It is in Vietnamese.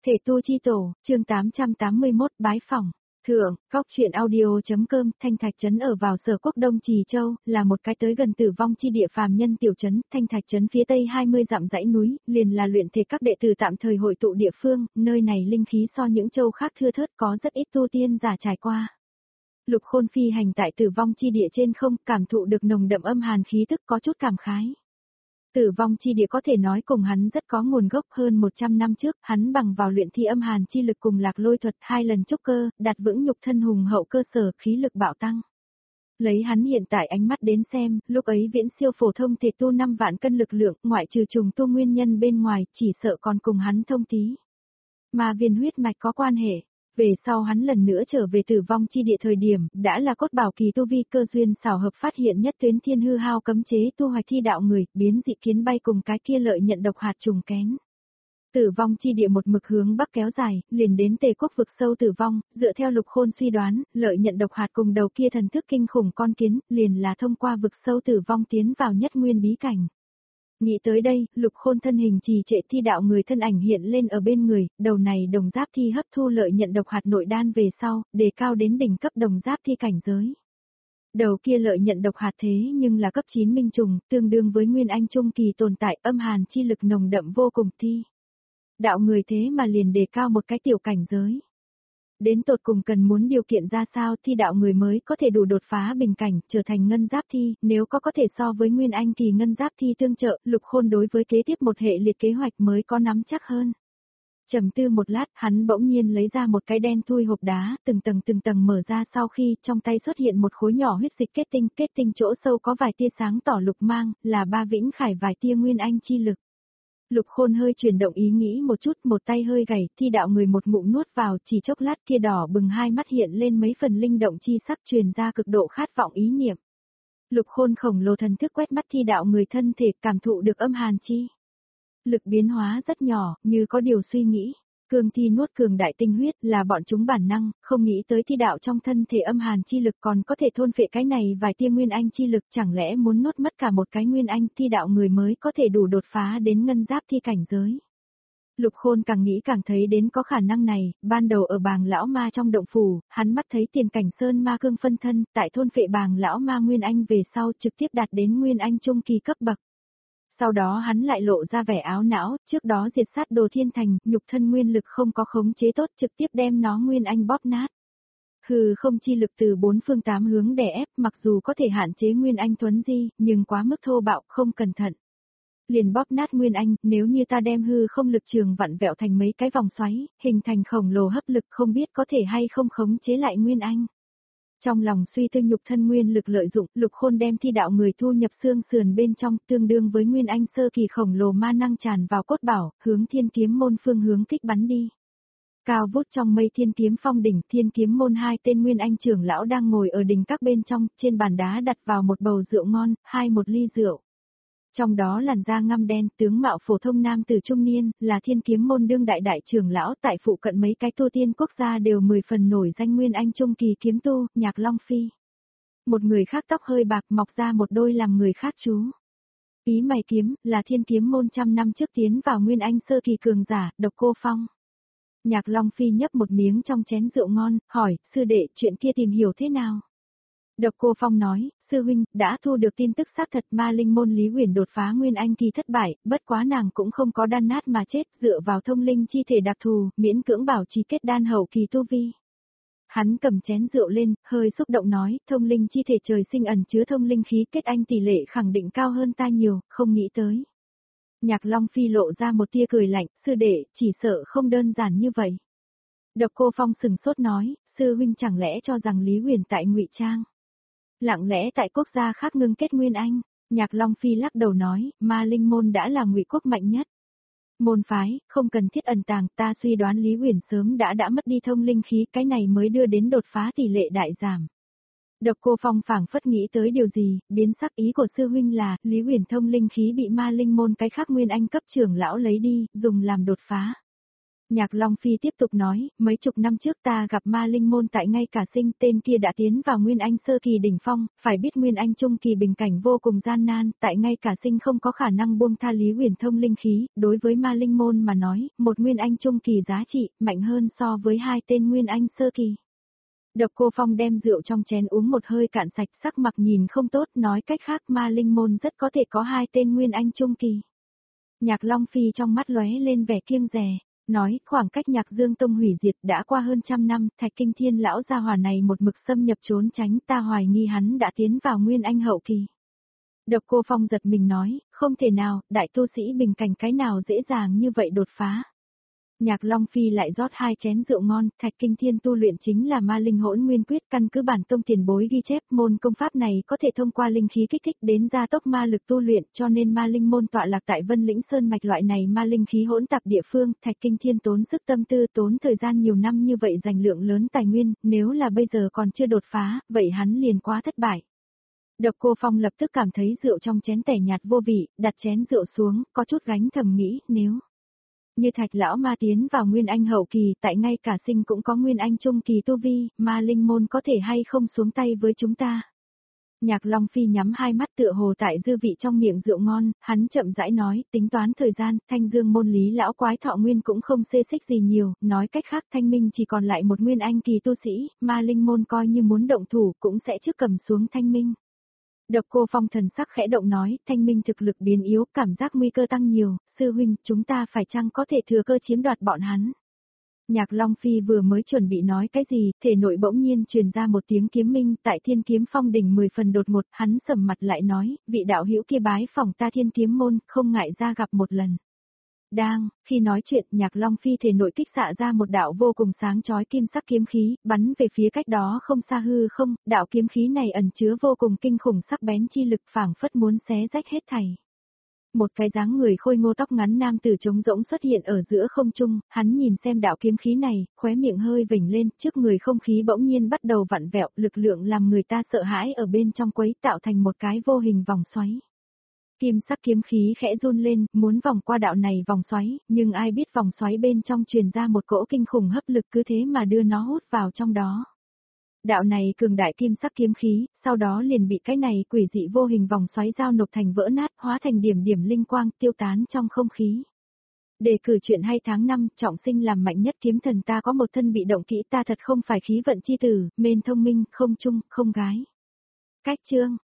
Thể tu chi tổ, chương 881 bái phỏng. Thượng, Cóc truyện audio.com. Thanh Thạch Trấn ở vào Sở Quốc Đông Trì Châu, là một cái tới gần tử vong chi địa phàm nhân tiểu trấn. Thanh Thạch Trấn phía tây 20 dặm dãy núi, liền là luyện thể các đệ tử tạm thời hội tụ địa phương. Nơi này linh khí so những châu khác thưa thớt, có rất ít tu tiên giả trải qua. Lục Khôn phi hành tại tử vong chi địa trên không, cảm thụ được nồng đậm âm hàn khí tức, có chút cảm khái. Tử vong chi địa có thể nói cùng hắn rất có nguồn gốc. Hơn 100 năm trước, hắn bằng vào luyện thi âm hàn chi lực cùng Lạc Lôi thuật 2 lần trúc cơ, đạt vững nhục thân hùng hậu cơ sở, khí lực bạo tăng. Lấy hắn hiện tại ánh mắt đến xem, lúc ấy viễn siêu phổ thông thể tu 5 vạn cân lực lượng, ngoại trừ trùng tu nguyên nhân bên ngoài, chỉ sợ còn cùng hắn thông tí. Mà viên huyết mạch có quan hệ. Về sau hắn lần nữa trở về tử vong chi địa thời điểm, đã là cốt bảo kỳ tu vi, cơ duyên xảo hợp phát hiện nhất tuyến thiên hư hao cấm chế tu hoạch thi đạo người, biến dị kiến bay cùng cái kia lợi nhận độc hạt trùng kén. Tử vong chi địa một mực hướng bắc kéo dài, liền đến Tề Quốc vực sâu tử vong, dựa theo Lục Khôn suy đoán, lợi nhận độc hạt cùng đầu kia thần thức kinh khủng con kiến, liền là thông qua vực sâu tử vong tiến vào nhất nguyên bí cảnh. Nghĩ tới đây, Lục Khôn thân hình trì trệ, thi đạo người thân ảnh hiện lên ở bên người, đầu này đồng giáp thi hấp thu lợi nhận độc hạt nội đan về sau, đề cao đến đỉnh cấp đồng giáp thi cảnh giới. Đầu kia lợi nhận độc hạt thế nhưng là cấp 9 minh trùng, tương đương với nguyên anh trung kỳ tồn tại, âm hàn chi lực nồng đậm vô cùng thi. Đạo người thế mà liền đề cao một cái tiểu cảnh giới. Đến tột cùng cần muốn điều kiện ra sao thi đạo người mới có thể đủ đột phá bình cảnh, trở thành ngân giáp thi, nếu có thể so với nguyên anh kỳ ngân giáp thi tương trợ, Lục Khôn đối với kế tiếp một hệ liệt kế hoạch mới có nắm chắc hơn. Trầm tư một lát, hắn bỗng nhiên lấy ra một cái đen thui hộp đá, từng tầng mở ra, sau khi trong tay xuất hiện một khối nhỏ huyết dịch kết tinh chỗ sâu có vài tia sáng tỏ lục mang, là 3 vĩnh khải vài tia nguyên anh chi lực. Lục Khôn hơi chuyển động ý nghĩ một chút, một tay hơi gảy, thi đạo người một ngụm nuốt vào, chỉ chốc lát kia đỏ bừng hai mắt hiện lên mấy phần linh động chi sắc, truyền ra cực độ khát vọng ý niệm. Lục Khôn khổng lồ thần thức quét mắt thi đạo người thân thể, cảm thụ được âm hàn chi lực biến hóa rất nhỏ, như có điều suy nghĩ. Cương thi nuốt cường đại tinh huyết là bọn chúng bản năng, không nghĩ tới thi đạo trong thân thể âm hàn chi lực còn có thể thôn phệ cái này vài tia nguyên anh chi lực, chẳng lẽ muốn nuốt mất cả một cái nguyên anh, thi đạo người mới có thể đủ đột phá đến ngân giáp thi cảnh giới. Lục Khôn càng nghĩ càng thấy đến có khả năng này, ban đầu ở Bàng lão ma trong động phủ, hắn mắt thấy Tiền Cảnh Sơn ma cương phân thân, tại thôn phệ Bàng lão ma nguyên anh về sau trực tiếp đạt đến nguyên anh trung kỳ cấp bậc. Sau đó hắn lại lộ ra vẻ áo não, trước đó diệt sát Đồ Thiên Thành, nhục thân nguyên lực không có khống chế tốt, trực tiếp đem nó nguyên anh bóp nát. Hừ không chi lực từ 4 phương 8 hướng đè ép, mặc dù có thể hạn chế nguyên anh tuấn di, nhưng quá mức thô bạo, không cẩn thận. Liền bóp nát nguyên anh, nếu như ta đem hư không lực trường vặn vẹo thành mấy cái vòng xoáy, hình thành khổng lồ hấp lực, không biết có thể hay không khống chế lại nguyên anh. Trong lòng suy tư nhục thân nguyên lực lợi dụng, Lục Khôn đem thi đạo người thu nhập xương sườn bên trong, tương đương với nguyên anh sơ kỳ khổng lồ ma năng tràn vào cốt bảo, hướng Thiên Kiếm môn phương hướng kích bắn đi. Cao vút trong mây Thiên Kiếm phong đỉnh, Thiên Kiếm môn 2 tên nguyên anh trưởng lão đang ngồi ở đỉnh các bên trong, trên bàn đá đặt vào một bầu rượu ngon, một ly rượu. Trong đó làn da ngăm đen, tướng mạo phổ thông nam tử trung niên, là Thiên Kiếm môn đương đại đại trưởng lão, tại phụ cận mấy cái tu tiên quốc gia đều 10 phần nổi danh nguyên anh trung kỳ kiếm tu, Nhạc Long Phi. Một người khác tóc hơi bạc mọc ra một đôi làm người khác chú. Ý mày kiếm, là Thiên Kiếm môn trăm năm trước tiến vào nguyên anh sơ kỳ cường giả, Độc Cô Phong. Nhạc Long Phi nhấp một miếng trong chén rượu ngon, hỏi, sư đệ, chuyện kia tìm hiểu thế nào? Độc Cô Phong nói, sư huynh, đã thu được tin tức xác thật ma linh môn Lý Huyền đột phá nguyên anh kỳ thất bại, bất quá nàng cũng không có đan nát mà chết, dựa vào thông linh chi thể đặc thù, miễn cưỡng bảo trì kết đan hậu kỳ tu vi. Hắn cầm chén rượu lên, hơi xúc động nói, thông linh chi thể trời sinh ẩn chứa thông linh khí, kết anh tỷ lệ khẳng định cao hơn ta nhiều, không nghĩ tới. Nhạc Long Phi lộ ra một tia cười lạnh, sư đệ, chỉ sợ không đơn giản như vậy. Độc Cô Phong sừng sốt nói, sư huynh chẳng lẽ cho rằng Lý Huyền tại ngụy trang? Lặng lẽ tại quốc gia khác ngưng kết nguyên anh, Nhạc Long Phi lắc đầu nói, ma linh môn đã là ngụy quốc mạnh nhất. Môn phái, không cần thiết ẩn tàng, ta suy đoán Lý Huyền sớm đã mất đi thông linh khí, cái này mới đưa đến đột phá tỷ lệ đại giảm. Độc Cô Phong phảng phất nghĩ tới điều gì, biến sắc, ý của sư huynh là, Lý Huyền thông linh khí bị ma linh môn cái khác nguyên anh cấp trưởng lão lấy đi, dùng làm đột phá. Nhạc Long Phi tiếp tục nói, mấy chục năm trước ta gặp ma linh môn tại ngay cả sinh, tên kia đã tiến vào Nguyên Anh sơ kỳ đỉnh phong, phải biết Nguyên Anh trung kỳ bình cảnh vô cùng gian nan, tại ngay cả sinh không có khả năng buông tha Lý Huyền Thông linh khí, đối với ma linh môn mà nói, một Nguyên Anh trung kỳ giá trị, mạnh hơn so với hai tên Nguyên Anh sơ kỳ. Độc Cô Phong đem rượu trong chén uống một hơi cạn sạch, sắc mặt nhìn không tốt, nói cách khác ma linh môn rất có thể có hai tên Nguyên Anh trung kỳ. Nhạc Long Phi trong mắt lóe lên vẻ kiêng dè, nói khoảng cách Nhạc Dương Tông hủy diệt đã qua hơn trăm năm, Thạch Kinh Thiên lão gia hỏa này một mực xâm nhập trốn tránh, ta hoài nghi hắn đã tiến vào Nguyên Anh hậu kỳ. Độc Cô Phong giật mình nói, không thể nào, đại tu sĩ bình cảnh cái nào dễ dàng như vậy đột phá. Nhạc Long Phi lại rót hai chén rượu ngon, Thạch Kinh Thiên tu luyện chính là ma linh hỗn nguyên quyết, căn cứ bản tông tiền bối ghi chép, môn công pháp này có thể thông qua linh khí kích thích đến gia tốc ma lực tu luyện, cho nên ma linh môn tọa lạc tại Vân Lĩnh Sơn mạch loại này ma linh khí hỗn tạp địa phương, Thạch Kinh Thiên tốn sức tâm tư, tốn thời gian nhiều năm như vậy dành lượng lớn tài nguyên, nếu là bây giờ còn chưa đột phá, vậy hắn liền quá thất bại. Độc Cô Phong lập tức cảm thấy rượu trong chén tẻ nhạt vô vị, đặt chén rượu xuống, có chút gánh thầm nghĩ, nếu như Thạch lão ma tiến vào Nguyên Anh hậu kỳ, tại ngay cả sinh cũng có Nguyên Anh trung kỳ tu vi, ma linh môn có thể hay không xuống tay với chúng ta. Nhạc Long Phi nhắm hai mắt tựa hồ tại dư vị trong miệng rượu ngon, hắn chậm rãi nói, tính toán thời gian, Thanh Dương môn Lý lão quái thọ nguyên cũng không xê xích gì nhiều, nói cách khác Thanh Minh chỉ còn lại một Nguyên Anh kỳ tu sĩ, ma linh môn coi như muốn động thủ cũng sẽ trước cầm xuống Thanh Minh. Độc Cô Phong thần sắc khẽ động nói, Thanh Minh thực lực biến yếu, cảm giác nguy cơ tăng nhiều, sư huynh, chúng ta phải chăng có thể thừa cơ chiếm đoạt bọn hắn. Nhạc Long Phi vừa mới chuẩn bị nói cái gì, thể nội bỗng nhiên truyền ra một tiếng kiếm minh, tại Thiên Kiếm Phong đỉnh 10 phần đột ngột, hắn sầm mặt lại nói, vị đạo hữu kia bái phỏng ta Thiên Kiếm môn, không ngại ra gặp một lần. Đang, khi nói chuyện, Nhạc Long Phi thể nội kích xạ ra một đạo vô cùng sáng chói kim sắc kiếm khí, bắn về phía cách đó không xa hư không, đạo kiếm khí này ẩn chứa vô cùng kinh khủng sắc bén chi lực, phảng phất muốn xé rách hết thảy. Một cái dáng người khôi ngô tóc ngắn nam tử trống rỗng xuất hiện ở giữa không trung, hắn nhìn xem đạo kiếm khí này, khóe miệng hơi vểnh lên, trước người không khí bỗng nhiên bắt đầu vặn vẹo, lực lượng làm người ta sợ hãi ở bên trong quấy tạo thành một cái vô hình vòng xoáy. Kim sắc kiếm khí khẽ run lên, muốn vòng qua đạo này vòng xoáy, nhưng ai biết vòng xoáy bên trong truyền ra một cỗ kinh khủng hấp lực cứ thế mà đưa nó hút vào trong đó. Đạo này cường đại kim sắc kiếm khí, sau đó liền bị cái này quỷ dị vô hình vòng xoáy giao nộp thành vỡ nát, hóa thành điểm điểm linh quang tiêu tán trong không khí. Đề cử chuyện hay tháng 5, trọng sinh làm mạnh nhất kiếm thần, ta có một thân bị động kỹ, ta thật không phải khí vận chi tử, mên thông minh, không chung, không gái. Cách chương